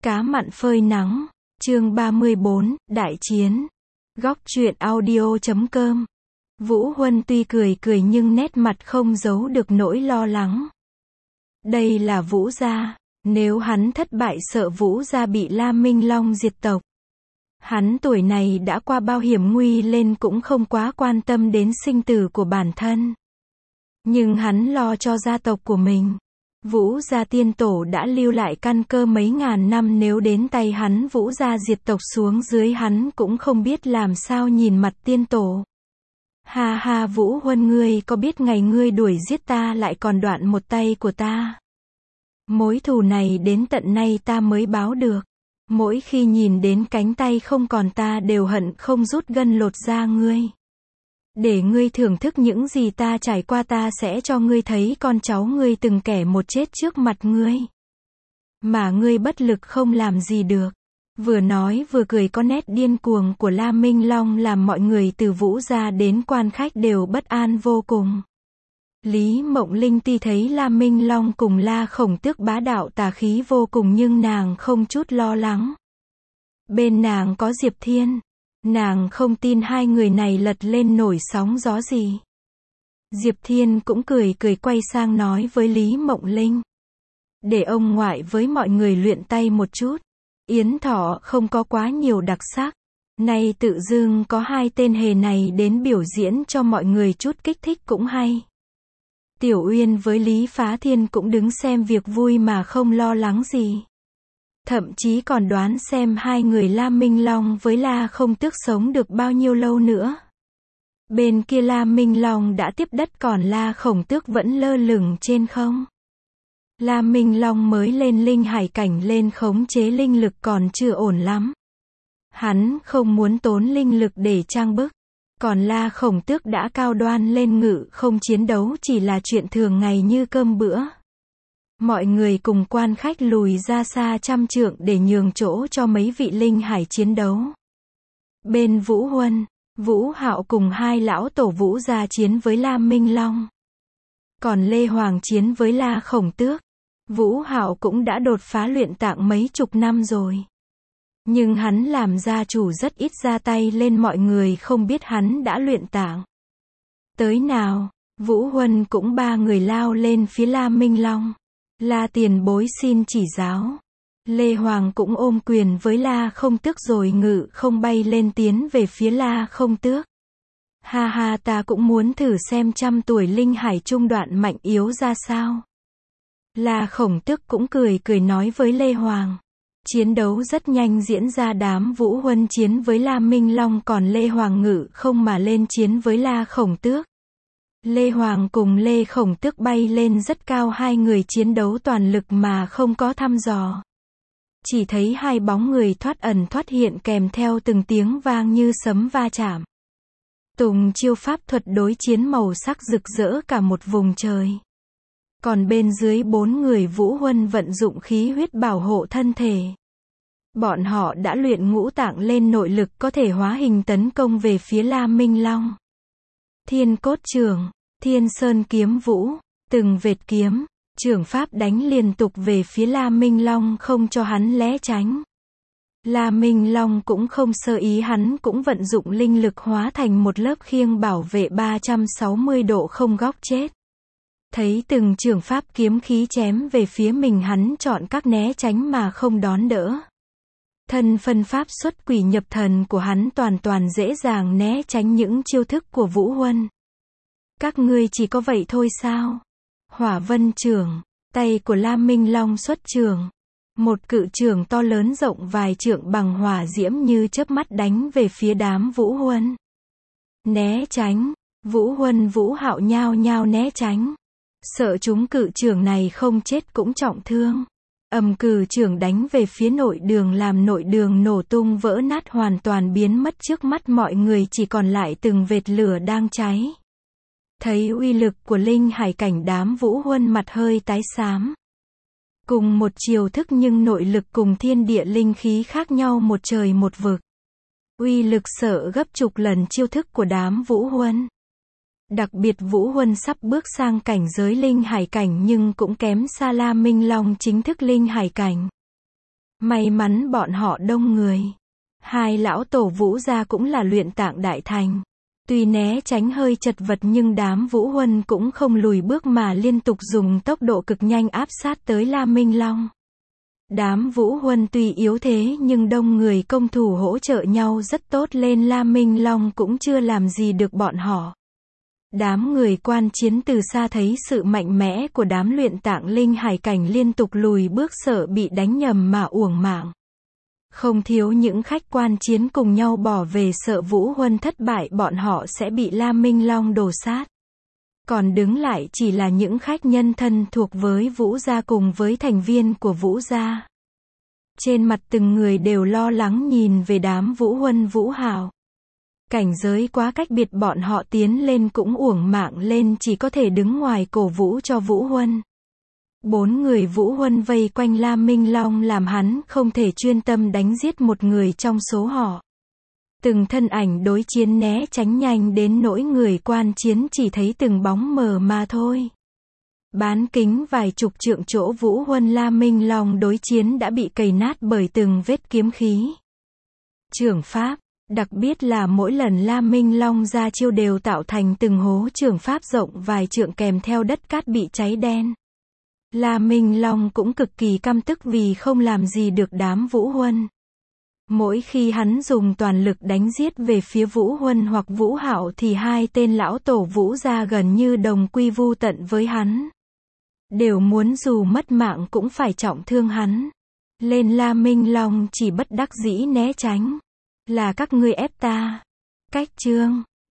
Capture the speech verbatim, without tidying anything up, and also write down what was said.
Cá mặn phơi nắng, chương ba mươi bốn, Đại chiến. Góc truyện audio chấm com. Vũ Huân tuy cười cười nhưng nét mặt không giấu được nỗi lo lắng. Đây là Vũ gia, nếu hắn thất bại sợ Vũ gia bị La Minh Long diệt tộc. Hắn tuổi này đã qua bao hiểm nguy lên cũng không quá quan tâm đến sinh tử của bản thân. Nhưng hắn lo cho gia tộc của mình. Vũ gia tiên tổ đã lưu lại căn cơ mấy ngàn năm, nếu đến tay hắn Vũ gia diệt tộc xuống dưới hắn cũng không biết làm sao nhìn mặt tiên tổ. Ha ha, Vũ Huân, ngươi có biết ngày ngươi đuổi giết ta lại còn đoạn một tay của ta? Mối thù này đến tận nay ta mới báo được. Mỗi khi nhìn đến cánh tay không còn ta đều hận không rút gân lột da ngươi. Để ngươi thưởng thức những gì ta trải qua, ta sẽ cho ngươi thấy con cháu ngươi từng kẻ một chết trước mặt ngươi. Mà ngươi bất lực không làm gì được. Vừa nói vừa cười, có nét điên cuồng của La Minh Long làm mọi người từ Vũ gia đến quan khách đều bất an vô cùng. Lý Mộng Linh tuy thấy La Minh Long cùng La Khổng Tước bá đạo tà khí vô cùng nhưng nàng không chút lo lắng. Bên nàng có Diệp Thiên. Nàng không tin hai người này lật lên nổi sóng gió gì. Diệp Thiên cũng cười cười quay sang nói với Lý Mộng Linh. Để ông ngoại với mọi người luyện tay một chút. Yến thọ không có quá nhiều đặc sắc. Nay tự dưng có hai tên hề này đến biểu diễn cho mọi người chút kích thích cũng hay. Tiểu Uyên với Lý Phá Thiên cũng đứng xem việc vui mà không lo lắng gì. Thậm chí còn đoán xem hai người La Minh Long với La Không Tước sống được bao nhiêu lâu nữa. Bên kia La Minh Long đã tiếp đất còn La Khổng Tước vẫn lơ lửng trên không. La Minh Long mới lên linh hải cảnh, lên khống chế linh lực còn chưa ổn lắm. Hắn không muốn tốn linh lực để trang bức. Còn La Khổng Tước đã cao đoan lên ngự không, chiến đấu chỉ là chuyện thường ngày như cơm bữa. Mọi người cùng quan khách lùi ra xa trăm trượng để nhường chỗ cho mấy vị linh hải chiến đấu. Bên Vũ Huân, Vũ Hạo cùng hai lão tổ Vũ gia chiến với La Minh Long. Còn Lê Hoàng chiến với La Khổng Tước. Vũ Hạo cũng đã đột phá luyện tạng mấy chục năm rồi. Nhưng hắn làm gia chủ rất ít ra tay lên, mọi người không biết hắn đã luyện tạng. Tới nào, Vũ Huân cũng ba người lao lên phía La Minh Long. La tiền bối xin chỉ giáo. Lê Hoàng cũng ôm quyền với La Không Tước rồi ngự không bay lên tiến về phía La Không Tước. Ha ha, ta cũng muốn thử xem trăm tuổi linh hải trung đoạn mạnh yếu ra sao. La Khổng Tước cũng cười cười nói với Lê Hoàng. Chiến đấu rất nhanh diễn ra, đám Vũ Huân chiến với La Minh Long còn Lê Hoàng ngự không mà lên chiến với La Khổng Tước. Lê Hoàng cùng Lê Khổng Tước bay lên rất cao, hai người chiến đấu toàn lực mà không có thăm dò. Chỉ thấy hai bóng người thoát ẩn thoát hiện kèm theo từng tiếng vang như sấm va chạm. Tùng chiêu pháp thuật đối chiến màu sắc rực rỡ cả một vùng trời. Còn bên dưới bốn người Vũ Huân vận dụng khí huyết bảo hộ thân thể. Bọn họ đã luyện ngũ tạng lên nội lực có thể hóa hình tấn công về phía La Minh Long. Thiên cốt trường, Thiên Sơn kiếm vũ, từng vệt kiếm, trường pháp đánh liên tục về phía La Minh Long không cho hắn né tránh. La Minh Long cũng không sơ ý, hắn cũng vận dụng linh lực hóa thành một lớp khiêng bảo vệ ba trăm sáu mươi độ không góc chết. Thấy từng trường pháp kiếm khí chém về phía mình, hắn chọn các né tránh mà không đón đỡ. Thân phân pháp xuất quỷ nhập thần của hắn toàn toàn dễ dàng né tránh những chiêu thức của Vũ Huân. Các ngươi chỉ có vậy thôi sao? Hỏa vân trường, tay của La Minh Long xuất trường. Một cự trường to lớn rộng vài trượng bằng hỏa diễm như chớp mắt đánh về phía đám Vũ Huân. Né tránh, Vũ Huân Vũ Hạo nhao nhao né tránh. Sợ chúng cự trường này không chết cũng trọng thương. Ầm, cự trường đánh về phía nội đường làm nội đường nổ tung vỡ nát, hoàn toàn biến mất trước mắt mọi người, chỉ còn lại từng vệt lửa đang cháy. Thấy uy lực của linh hải cảnh, đám Vũ Huân mặt hơi tái xám. Cùng một chiêu thức nhưng nội lực cùng thiên địa linh khí khác nhau một trời một vực. Uy lực sợ gấp chục lần chiêu thức của đám Vũ Huân. Đặc biệt Vũ Huân sắp bước sang cảnh giới linh hải cảnh nhưng cũng kém xa La Minh Long chính thức linh hải cảnh. May mắn bọn họ đông người. Hai lão tổ Vũ gia cũng là luyện tạng đại thành. Tuy né tránh hơi chật vật nhưng đám Vũ Huân cũng không lùi bước mà liên tục dùng tốc độ cực nhanh áp sát tới La Minh Long. Đám Vũ Huân tuy yếu thế nhưng đông người công thủ hỗ trợ nhau rất tốt lên La Minh Long cũng chưa làm gì được bọn họ. Đám người quan chiến từ xa thấy sự mạnh mẽ của đám luyện tạng linh hải cảnh liên tục lùi bước sợ bị đánh nhầm mà uổng mạng. Không thiếu những khách quan chiến cùng nhau bỏ về sợ Vũ Huân thất bại bọn họ sẽ bị La Minh Long đổ sát. Còn đứng lại chỉ là những khách nhân thân thuộc với Vũ gia cùng với thành viên của Vũ gia. Trên mặt từng người đều lo lắng nhìn về đám Vũ Huân Vũ Hạo. Cảnh giới quá cách biệt bọn họ tiến lên cũng uổng mạng lên chỉ có thể đứng ngoài cổ vũ cho Vũ Huân. Bốn người Vũ Huân vây quanh La Minh Long làm hắn không thể chuyên tâm đánh giết một người trong số họ. Từng thân ảnh đối chiến né tránh nhanh đến nỗi người quan chiến chỉ thấy từng bóng mờ mà thôi. Bán kính vài chục trượng chỗ Vũ Huân La Minh Long đối chiến đã bị cày nát bởi từng vết kiếm khí. Chưởng pháp, đặc biệt là mỗi lần La Minh Long ra chiêu đều tạo thành từng hố chưởng pháp rộng vài trượng kèm theo đất cát bị cháy đen. La Minh Long cũng cực kỳ căm tức vì không làm gì được đám Vũ Huân. Mỗi khi hắn dùng toàn lực đánh giết về phía Vũ Huân hoặc Vũ Hạo thì hai tên lão tổ Vũ gia gần như đồng quy vu tận với hắn. Đều muốn dù mất mạng cũng phải trọng thương hắn. Lên La Minh Long chỉ bất đắc dĩ né tránh. Là các ngươi ép ta. Cách chương